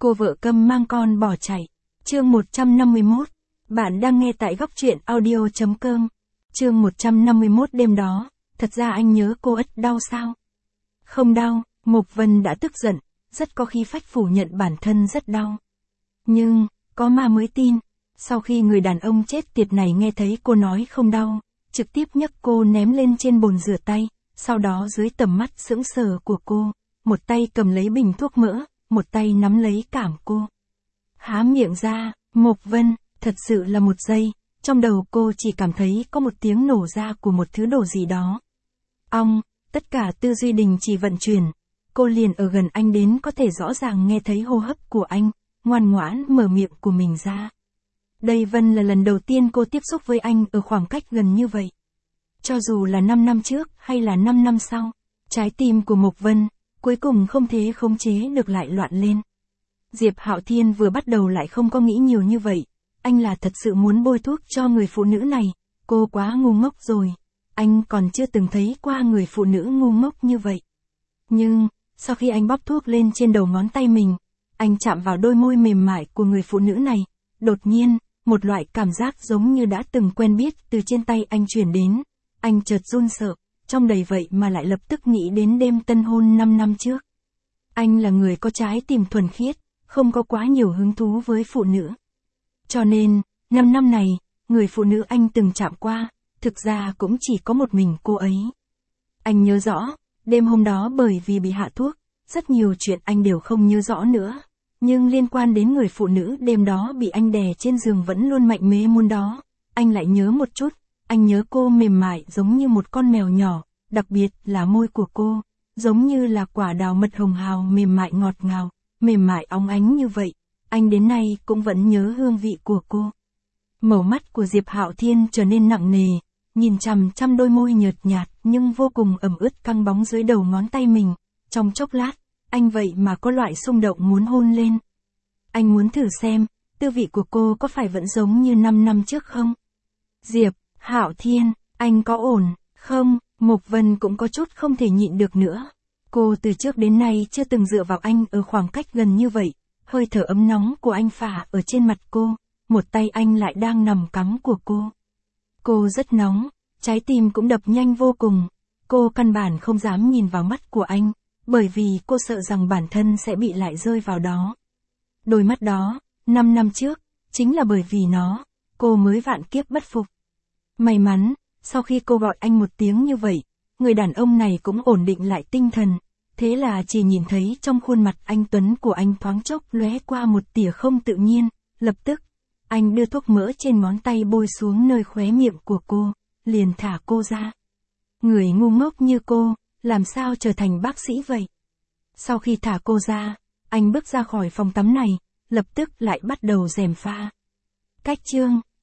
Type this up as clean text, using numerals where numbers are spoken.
cô vợ câm mang con bỏ chạy. Chương 151. Bạn đang nghe tại góc truyện audio.com. Chương 151 đêm đó, thật ra anh nhớ cô ất đau sao? Không đau, Mộc Vân đã tức giận, rất có khí phách phủ nhận bản thân rất đau. Nhưng, có ma mới tin. Sau khi người đàn ông chết tiệt này nghe thấy cô nói không đau, trực tiếp nhấc cô ném lên trên bồn rửa tay, sau đó dưới tầm mắt sững sờ của cô, một tay cầm lấy bình thuốc mỡ, một tay nắm lấy cảm cô. Há miệng ra, Mộc Vân, thật sự là một giây, trong đầu cô chỉ cảm thấy có một tiếng nổ ra của một thứ đồ gì đó. Ong, tất cả tư duy đình chỉ vận chuyển, cô liền ở gần anh đến có thể rõ ràng nghe thấy hô hấp của anh, ngoan ngoãn mở miệng của mình ra. Đây Vân là lần đầu tiên cô tiếp xúc với anh ở khoảng cách gần như vậy. Cho dù là 5 năm trước hay là 5 năm sau, trái tim của Mộc Vân, cuối cùng không thể khống chế được lại loạn lên. Diệp Hạo Thiên vừa bắt đầu lại không có nghĩ nhiều như vậy, anh là thật sự muốn bôi thuốc cho người phụ nữ này, cô quá ngu ngốc rồi, anh còn chưa từng thấy qua người phụ nữ ngu ngốc như vậy. Nhưng, sau khi anh bóp thuốc lên trên đầu ngón tay mình, anh chạm vào đôi môi mềm mại của người phụ nữ này, đột nhiên, một loại cảm giác giống như đã từng quen biết từ trên tay anh truyền đến, anh chợt run sợ, trong đầy vậy mà lại lập tức nghĩ đến đêm tân hôn 5 năm trước. Anh là người có trái tim thuần khiết, không có quá nhiều hứng thú với phụ nữ. Cho nên, 5 năm này, người phụ nữ anh từng chạm qua, thực ra cũng chỉ có một mình cô ấy. Anh nhớ rõ, đêm hôm đó bởi vì bị hạ thuốc, rất nhiều chuyện anh đều không nhớ rõ nữa. Nhưng liên quan đến người phụ nữ đêm đó bị anh đè trên giường vẫn luôn mạnh mẽ muốn đó, anh lại nhớ một chút, anh nhớ cô mềm mại giống như một con mèo nhỏ, đặc biệt là môi của cô, giống như là quả đào mật hồng hào mềm mại ngọt ngào, mềm mại óng ánh như vậy, anh đến nay cũng vẫn nhớ hương vị của cô. Màu mắt của Diệp Hạo Thiên trở nên nặng nề, nhìn chằm chằm đôi môi nhợt nhạt nhưng vô cùng ẩm ướt căng bóng dưới đầu ngón tay mình, trong chốc lát, anh vậy mà có loại xung động muốn hôn lên. Anh muốn thử xem, tư vị của cô có phải vẫn giống như 5 năm trước không? Diệp Hạo Thiên, anh có ổn không? Mộc Vân cũng có chút không thể nhịn được nữa. Cô từ trước đến nay chưa từng dựa vào anh ở khoảng cách gần như vậy, hơi thở ấm nóng của anh phả ở trên mặt cô, một tay anh lại đang nằm cắm của cô. Cô rất nóng, trái tim cũng đập nhanh vô cùng, cô căn bản không dám nhìn vào mắt của anh, bởi vì cô sợ rằng bản thân sẽ bị lại rơi vào đó. Đôi mắt đó, 5 năm trước, chính là bởi vì nó, cô mới vạn kiếp bất phục. May mắn, sau khi cô gọi anh một tiếng như vậy, người đàn ông này cũng ổn định lại tinh thần, thế là chỉ nhìn thấy trong khuôn mặt anh tuấn của anh thoáng chốc lóe qua một tia không tự nhiên, lập tức, anh đưa thuốc mỡ trên ngón tay bôi xuống nơi khóe miệng của cô, liền thả cô ra. Người ngu ngốc như cô, làm sao trở thành bác sĩ vậy? Sau khi thả cô ra, anh bước ra khỏi phòng tắm này, lập tức lại bắt đầu gièm pha. Cách chương